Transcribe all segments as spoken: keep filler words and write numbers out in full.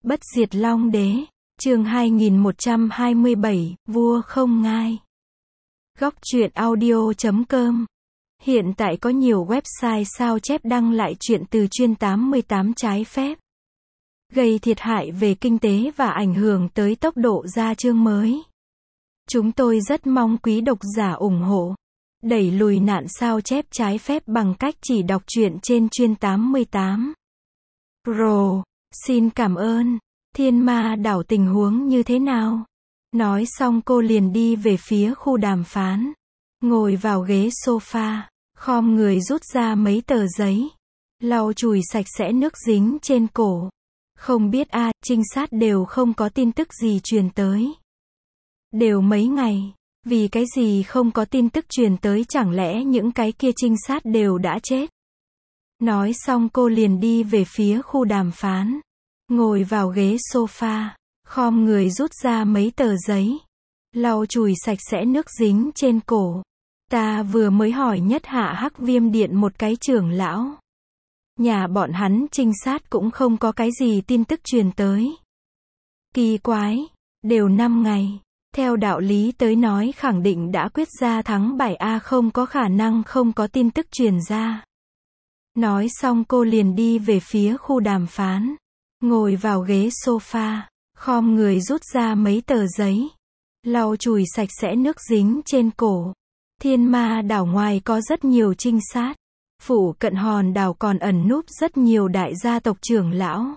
Bất diệt Long Đế, chương hai nghìn một trăm hai mươi bảy, vua không ngai. Góc truyện audio chấm com. Hiện tại có nhiều website sao chép đăng lại truyện từ chuyên tám mươi tám trái phép, gây thiệt hại về kinh tế và ảnh hưởng tới tốc độ ra chương mới. Chúng tôi rất mong quý độc giả ủng hộ, đẩy lùi nạn sao chép trái phép bằng cách chỉ đọc truyện trên chuyên tám mươi tám. Pro, xin cảm ơn. Thiên Ma đảo tình huống như thế nào? Nói xong cô liền đi về phía khu đàm phán. Ngồi vào ghế sofa, khom người rút ra mấy tờ giấy, lau chùi sạch sẽ nước dính trên cổ. Không biết a, à, trinh sát đều không có tin tức gì truyền tới. Đều mấy ngày, vì cái gì không có tin tức truyền tới, chẳng lẽ những cái kia trinh sát đều đã chết? Nói xong cô liền đi về phía khu đàm phán. Ngồi vào ghế sofa, khom người rút ra mấy tờ giấy, lau chùi sạch sẽ nước dính trên cổ. Ta vừa mới hỏi nhất hạ Hắc Viêm Điện một cái trưởng lão. Nhà bọn hắn trinh sát cũng không có cái gì tin tức truyền tới. Kỳ quái, đều năm ngày. Theo đạo lý tới nói khẳng định đã quyết ra thắng bại a, không có khả năng không có tin tức truyền ra. Nói xong cô liền đi về phía khu đàm phán. Ngồi vào ghế sofa, khom người rút ra mấy tờ giấy, lau chùi sạch sẽ nước dính trên cổ. Thiên Ma đảo ngoài có rất nhiều trinh sát. Phủ cận hòn đảo còn ẩn núp rất nhiều đại gia tộc trưởng lão.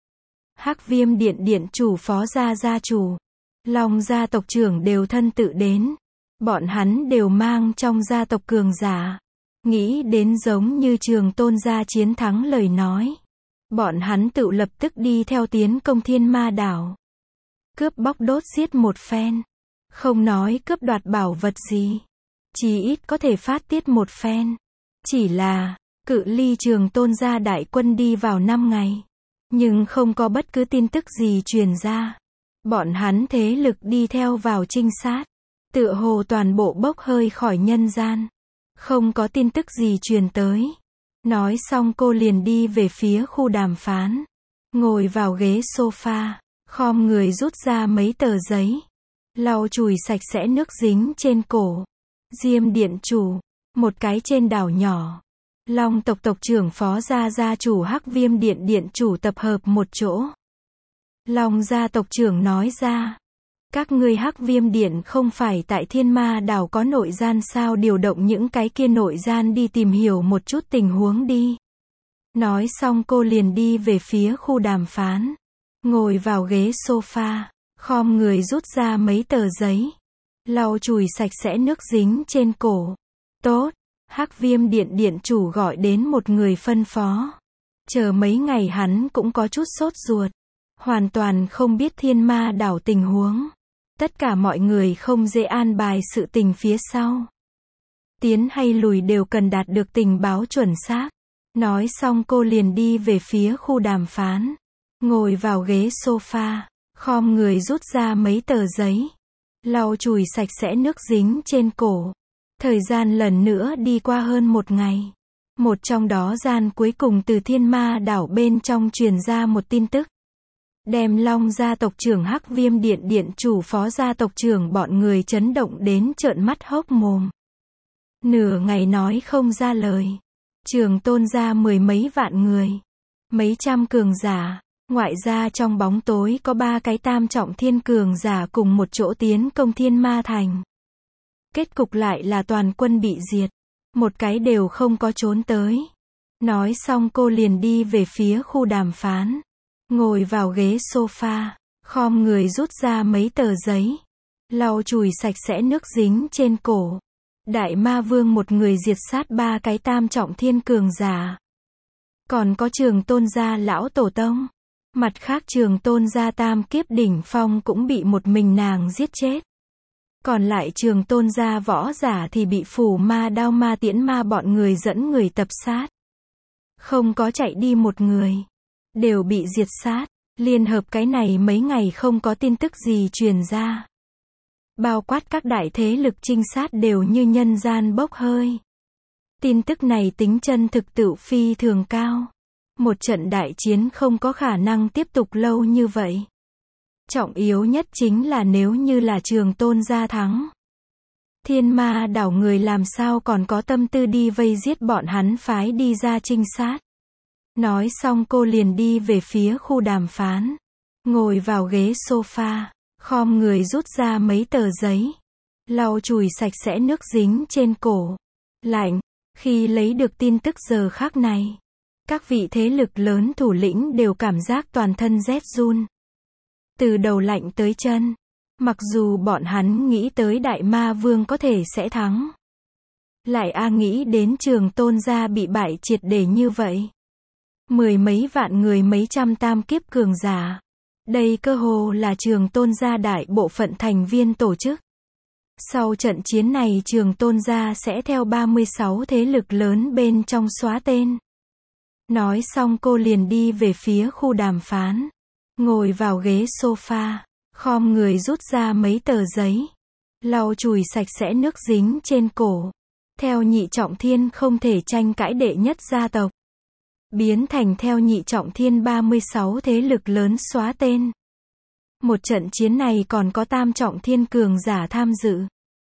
Hắc Viêm Điện điện chủ, phó gia gia chủ, Long gia tộc trưởng đều thân tự đến. Bọn hắn đều mang trong gia tộc cường giả. Nghĩ đến giống như Trường Tôn gia chiến thắng lời nói, bọn hắn tự lập tức đi theo tiến công Thiên Ma đảo. Cướp bóc đốt giết một phen. Không nói cướp đoạt bảo vật gì, chí ít có thể phát tiết một phen. Chỉ là, cự ly Trường Tôn gia đại quân đi vào năm ngày, nhưng không có bất cứ tin tức gì truyền ra. Bọn hắn thế lực đi theo vào trinh sát, tựa hồ toàn bộ bốc hơi khỏi nhân gian. Không có tin tức gì truyền tới. Nói xong cô liền đi về phía khu đàm phán. Ngồi vào ghế sofa, khom người rút ra mấy tờ giấy, lau chùi sạch sẽ nước dính trên cổ. Diêm điện chủ, một cái trên đảo nhỏ. Long tộc tộc trưởng, phó gia gia chủ, Hắc Viêm Điện điện chủ tập hợp một chỗ. Long gia tộc trưởng nói ra, các ngươi Hắc Viêm Điện không phải tại Thiên Ma đảo có nội gian sao, điều động những cái kia nội gian đi tìm hiểu một chút tình huống đi. Nói xong cô liền đi về phía khu đàm phán. Ngồi vào ghế sofa, khom người rút ra mấy tờ giấy, lau chùi sạch sẽ nước dính trên cổ. Tốt, Hắc Viêm Điện điện chủ gọi đến một người phân phó. Chờ mấy ngày hắn cũng có chút sốt ruột. Hoàn toàn không biết Thiên Ma đảo tình huống. Tất cả mọi người không dễ an bài sự tình phía sau. Tiến hay lùi đều cần đạt được tình báo chuẩn xác. Nói xong cô liền đi về phía khu đàm phán. Ngồi vào ghế sofa, khom người rút ra mấy tờ giấy, lau chùi sạch sẽ nước dính trên cổ. Thời gian lần nữa đi qua hơn một ngày. Một trong đó gian cuối cùng từ Thiên Ma đảo bên trong truyền ra một tin tức. Đem Long gia tộc trưởng, Hắc Viêm Điện điện chủ, phó gia tộc trưởng bọn người chấn động đến trợn mắt hốc mồm. Nửa ngày nói không ra lời. Trường Tôn gia mười mấy vạn người, mấy trăm cường giả, ngoại gia trong bóng tối có ba cái tam trọng thiên cường giả cùng một chỗ tiến công Thiên Ma thành. Kết cục lại là toàn quân bị diệt, một cái đều không có trốn tới. Nói xong cô liền đi về phía khu đàm phán. Ngồi vào ghế sofa, khom người rút ra mấy tờ giấy, lau chùi sạch sẽ nước dính trên cổ. Đại Ma Vương một người diệt sát ba cái tam trọng thiên cường giả. Còn có Trường Tôn gia lão tổ tông. Mặt khác Trường Tôn gia tam kiếp đỉnh phong cũng bị một mình nàng giết chết. Còn lại Trường Tôn gia võ giả thì bị Phủ Ma Đao Ma Tiễn Ma bọn người dẫn người tập sát. Không có chạy đi một người, đều bị diệt sát. Liên hợp cái này mấy ngày không có tin tức gì truyền ra. Bao quát các đại thế lực trinh sát đều như nhân gian bốc hơi. Tin tức này tính chân thực tự phi thường cao. Một trận đại chiến không có khả năng tiếp tục lâu như vậy. Trọng yếu nhất chính là nếu như là Trường Tôn gia thắng. Thiên Ma đảo người làm sao còn có tâm tư đi vây giết bọn hắn phái đi ra trinh sát. Nói xong cô liền đi về phía khu đàm phán. Ngồi vào ghế sofa, khom người rút ra mấy tờ giấy. Lau chùi sạch sẽ nước dính trên cổ. Lạnh, khi lấy được tin tức giờ khắc này. Các vị thế lực lớn thủ lĩnh đều cảm giác toàn thân rét run. Từ đầu lạnh tới chân. Mặc dù bọn hắn nghĩ tới Đại Ma Vương có thể sẽ thắng. Lại a nghĩ đến Trường Tôn gia bị bại triệt để như vậy. Mười mấy vạn người mấy trăm tam kiếp cường giả. Đây cơ hồ là Trường Tôn gia đại bộ phận thành viên tổ chức. Sau trận chiến này Trường Tôn gia sẽ theo ba mươi sáu thế lực lớn bên trong xóa tên. Nói xong cô liền đi về phía khu đàm phán. Ngồi vào ghế sofa, khom người rút ra mấy tờ giấy. Lau chùi sạch sẽ nước dính trên cổ. Theo Nhị Trọng Thiên không thể tranh cãi đệ nhất gia tộc. Biến thành theo Nhị Trọng Thiên ba mươi sáu thế lực lớn xóa tên. Một trận chiến này còn có Tam Trọng Thiên cường giả tham dự.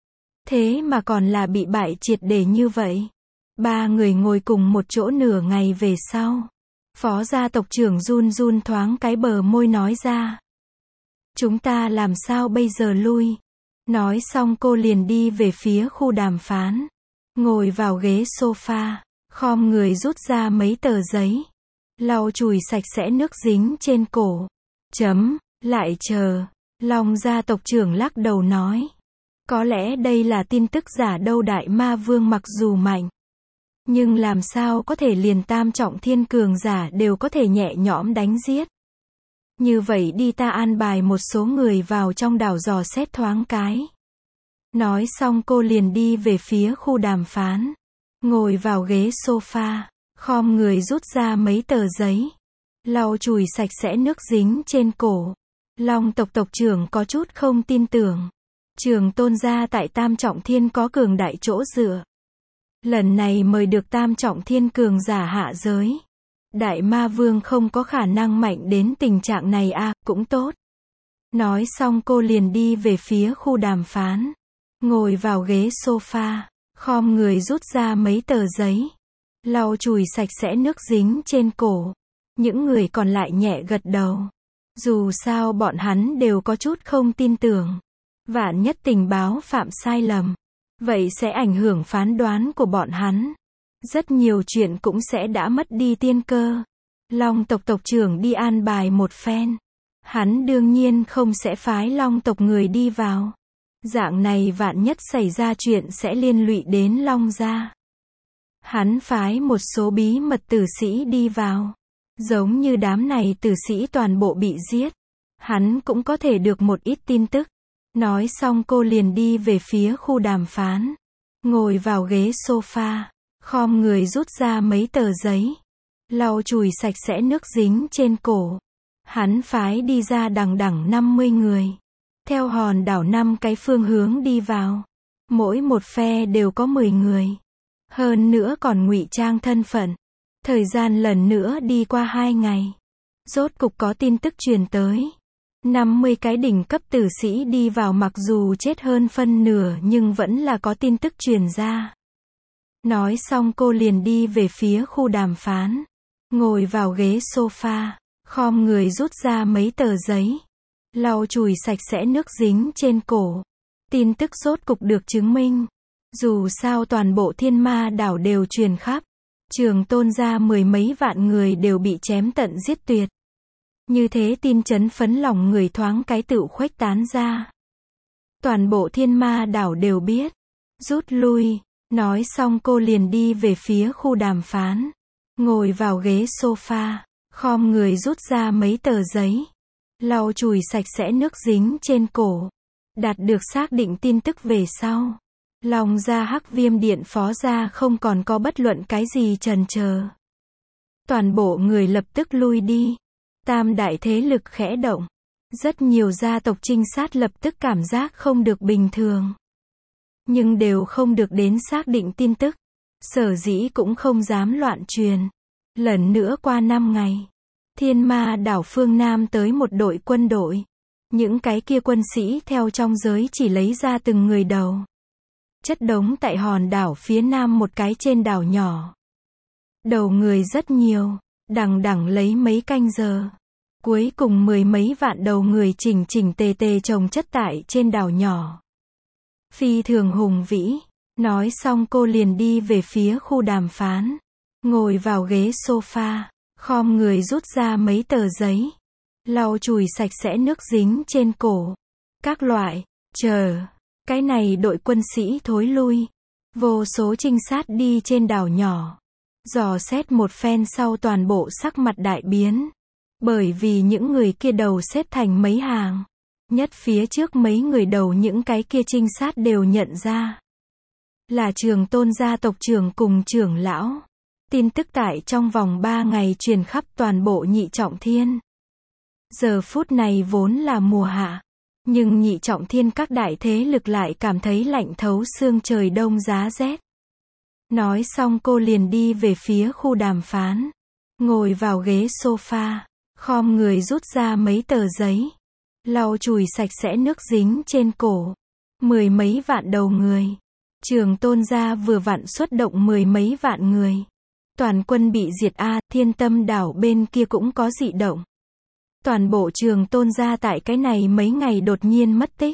Thế mà còn là bị bại triệt để như vậy. Ba người ngồi cùng một chỗ nửa ngày về sau. Phó gia tộc trưởng run run thoáng cái bờ môi nói ra. Chúng ta làm sao bây giờ lui? Nói xong cô liền đi về phía khu đàm phán. Ngồi vào ghế sofa, khom người rút ra mấy tờ giấy. Lau chùi sạch sẽ nước dính trên cổ. Chấm, lại chờ. Long gia tộc trưởng lắc đầu nói. Có lẽ đây là tin tức giả đâu, Đại Ma Vương mặc dù mạnh. Nhưng làm sao có thể liền Tam Trọng Thiên cường giả đều có thể nhẹ nhõm đánh giết. Như vậy đi, ta an bài một số người vào trong đảo dò xét thoáng cái. Nói xong cô liền đi về phía khu đàm phán. Ngồi vào ghế sofa, khom người rút ra mấy tờ giấy. Lau chùi sạch sẽ nước dính trên cổ. Long tộc tộc trưởng có chút không tin tưởng. Trường Tôn gia tại Tam Trọng Thiên có cường đại chỗ dựa. Lần này mời được Tam Trọng Thiên cường giả hạ giới. Đại Ma Vương không có khả năng mạnh đến tình trạng này a, à, cũng tốt. Nói xong cô liền đi về phía khu đàm phán. Ngồi vào ghế sofa, khom người rút ra mấy tờ giấy. Lau chùi sạch sẽ nước dính trên cổ. Những người còn lại nhẹ gật đầu. Dù sao bọn hắn đều có chút không tin tưởng. Vạn nhất tình báo phạm sai lầm. Vậy sẽ ảnh hưởng phán đoán của bọn hắn. Rất nhiều chuyện cũng sẽ đã mất đi tiên cơ. Long tộc tộc trưởng đi an bài một phen. Hắn đương nhiên không sẽ phái Long tộc người đi vào. Dạng này vạn nhất xảy ra chuyện sẽ liên lụy đến Long gia. Hắn phái một số bí mật tử sĩ đi vào. Giống như đám này tử sĩ toàn bộ bị giết. Hắn cũng có thể được một ít tin tức. Nói xong cô liền đi về phía khu đàm phán. Ngồi vào ghế sofa, khom người rút ra mấy tờ giấy. Lau chùi sạch sẽ nước dính trên cổ. Hắn phái đi ra đằng đẵng năm mươi người. Theo hòn đảo năm cái phương hướng đi vào. Mỗi một phe đều có mười người. Hơn nữa còn ngụy trang thân phận. Thời gian lần nữa đi qua hai ngày. Rốt cục có tin tức truyền tới. năm mươi cái đỉnh cấp tử sĩ đi vào, mặc dù chết hơn phân nửa nhưng vẫn là có tin tức truyền ra. Nói xong cô liền đi về phía khu đàm phán. Ngồi vào ghế sofa, khom người rút ra mấy tờ giấy. Lau chùi sạch sẽ nước dính trên cổ. Tin tức rốt cục được chứng minh. Dù sao toàn bộ Thiên Ma đảo đều truyền khắp. Trường Tôn gia mười mấy vạn người đều bị chém tận giết tuyệt. Như thế tin chấn phấn lòng người thoáng cái tựu khuếch tán ra. Toàn bộ Thiên Ma đảo đều biết. Rút lui. Nói xong cô liền đi về phía khu đàm phán. Ngồi vào ghế sofa, khom người rút ra mấy tờ giấy. Lau chùi sạch sẽ nước dính trên cổ. Đạt được xác định tin tức về sau. Long gia Hắc Viêm Điện phó gia không còn có bất luận cái gì chần chờ. Toàn bộ người lập tức lui đi. Tam đại thế lực khẽ động. Rất nhiều gia tộc trinh sát lập tức cảm giác không được bình thường. Nhưng đều không được đến xác định tin tức. Sở dĩ cũng không dám loạn truyền. Lần nữa qua năm ngày, Thiên Ma đảo phương Nam tới một đội quân đội. Những cái kia quân sĩ theo trong giới chỉ lấy ra từng người đầu. Chất đống tại hòn đảo phía nam một cái trên đảo nhỏ. Đầu người rất nhiều, đằng đằng lấy mấy canh giờ. Cuối cùng mười mấy vạn đầu người chỉnh chỉnh tề tề chồng chất tại trên đảo nhỏ. Phi thường hùng vĩ. Nói xong cô liền đi về phía khu đàm phán. Ngồi vào ghế sofa, khom người rút ra mấy tờ giấy. Lau chùi sạch sẽ nước dính trên cổ. Các loại, chờ. Cái này đội quân sĩ thối lui. Vô số trinh sát đi trên đảo nhỏ. Dò xét một phen sau toàn bộ sắc mặt đại biến. Bởi vì những người kia đầu xếp thành mấy hàng. Nhất phía trước mấy người đầu những cái kia trinh sát đều nhận ra. Là Trường Tôn gia tộc trưởng cùng trưởng lão. Tin tức tại trong vòng ba ngày truyền khắp toàn bộ Nhị Trọng Thiên. Giờ phút này vốn là mùa hạ. Nhưng Nhị Trọng Thiên các đại thế lực lại cảm thấy lạnh thấu xương trời đông giá rét. Nói xong cô liền đi về phía khu đàm phán. Ngồi vào ghế sofa. Khom người rút ra mấy tờ giấy. Lau chùi sạch sẽ nước dính trên cổ. Mười mấy vạn đầu người. Trường Tôn gia vừa vặn xuất động mười mấy vạn người. Toàn quân bị diệt a, Thiên Tâm đảo bên kia cũng có dị động. Toàn bộ Trường Tôn gia tại cái này mấy ngày đột nhiên mất tích.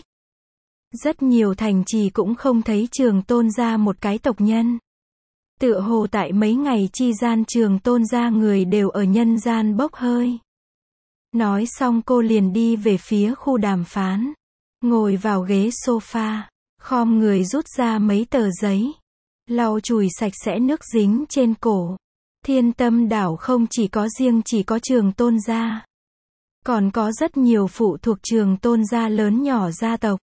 Rất nhiều thành trì cũng không thấy Trường Tôn gia một cái tộc nhân. Tựa hồ tại mấy ngày chi gian Trường Tôn gia người đều ở nhân gian bốc hơi. Nói xong cô liền đi về phía khu đàm phán. Ngồi vào ghế sofa. Khom người rút ra mấy tờ giấy. Lau chùi sạch sẽ nước dính trên cổ. Thiên Tâm đảo không chỉ có riêng chỉ có Trường Tôn gia. Còn có rất nhiều phụ thuộc Trường Tôn gia lớn nhỏ gia tộc.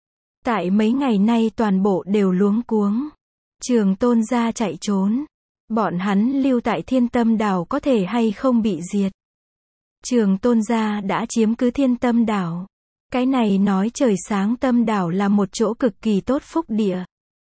Tại mấy ngày nay toàn bộ đều luống cuống. Trường Tôn gia chạy trốn. Bọn hắn lưu tại Thiên Tâm đảo có thể hay không bị diệt. Trường Tôn gia đã chiếm cứ Thiên Tâm đảo. Cái này nói trời sáng Tâm đảo là một chỗ cực kỳ tốt phúc địa.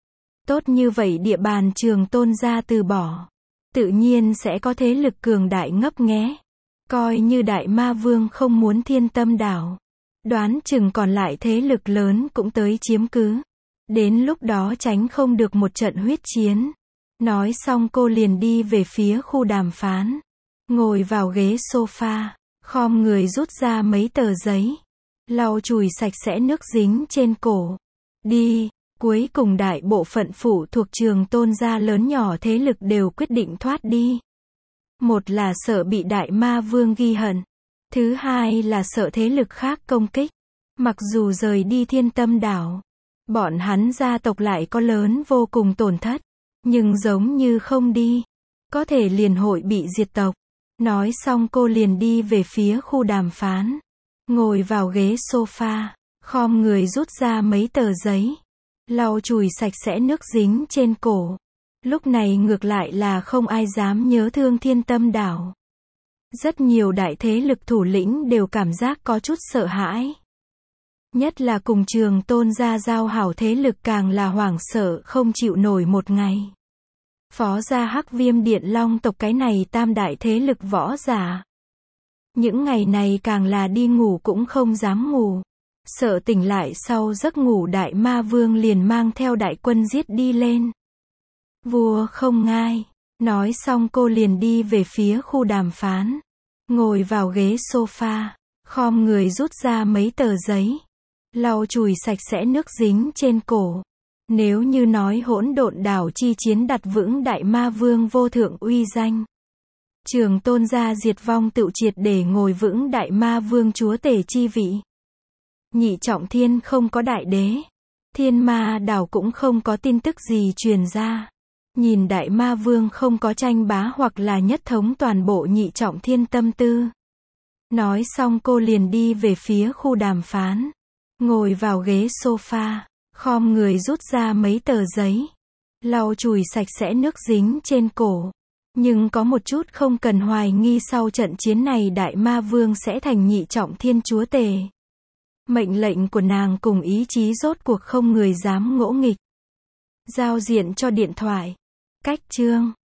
Tốt như vậy địa bàn Trường Tôn gia từ bỏ. Tự nhiên sẽ có thế lực cường đại ngấp nghé. Coi như Đại Ma Vương không muốn Thiên Tâm đảo. Đoán chừng còn lại thế lực lớn cũng tới chiếm cứ. Đến lúc đó tránh không được một trận huyết chiến. Nói xong cô liền đi về phía khu đàm phán. Ngồi vào ghế sofa. Khom người rút ra mấy tờ giấy. Lau chùi sạch sẽ nước dính trên cổ. Đi. Cuối cùng đại bộ phận phụ thuộc Trường Tôn gia lớn nhỏ thế lực đều quyết định thoát đi. Một là sợ bị Đại Ma Vương ghi hận. Thứ hai là sợ thế lực khác công kích. Mặc dù rời đi Thiên Tâm đảo. Bọn hắn gia tộc lại có lớn vô cùng tổn thất. Nhưng giống như không đi. Có thể liền hội bị diệt tộc. Nói xong cô liền đi về phía khu đàm phán. Ngồi vào ghế sofa. Khom người rút ra mấy tờ giấy. Lau chùi sạch sẽ nước dính trên cổ. Lúc này ngược lại là không ai dám nhớ thương Thiên Tâm đảo. Rất nhiều đại thế lực thủ lĩnh đều cảm giác có chút sợ hãi. Nhất là cùng Trường Tôn gia giao hảo thế lực càng là hoảng sợ không chịu nổi một ngày. Phó gia Hắc Viêm Điện Long tộc cái này tam đại thế lực võ giả. Những ngày này càng là đi ngủ cũng không dám ngủ. Sợ tỉnh lại sau giấc ngủ Đại Ma Vương liền mang theo đại quân giết đi lên. Vua không ngai. Nói xong cô liền đi về phía khu đàm phán. Ngồi vào ghế sofa. Khom người rút ra mấy tờ giấy. Lau chùi sạch sẽ nước dính trên cổ. Nếu như nói hỗn độn đảo chi chiến đặt vững Đại Ma Vương vô thượng uy danh. Trường Tôn gia diệt vong tự triệt để ngồi vững Đại Ma Vương chúa tể chi vị. Nhị Trọng Thiên không có đại đế. Thiên Ma đảo cũng không có tin tức gì truyền ra. Nhìn Đại Ma Vương không có tranh bá hoặc là nhất thống toàn bộ Nhị Trọng Thiên tâm tư. Nói xong cô liền đi về phía khu đàm phán. Ngồi vào ghế sofa. Khom người rút ra mấy tờ giấy. Lau chùi sạch sẽ nước dính trên cổ. Nhưng có một chút không cần hoài nghi sau trận chiến này Đại Ma Vương sẽ thành Nhị Trọng Thiên chúa tể. Mệnh lệnh của nàng cùng ý chí rốt cuộc không người dám ngỗ nghịch. Giao diện cho điện thoại. Cách chương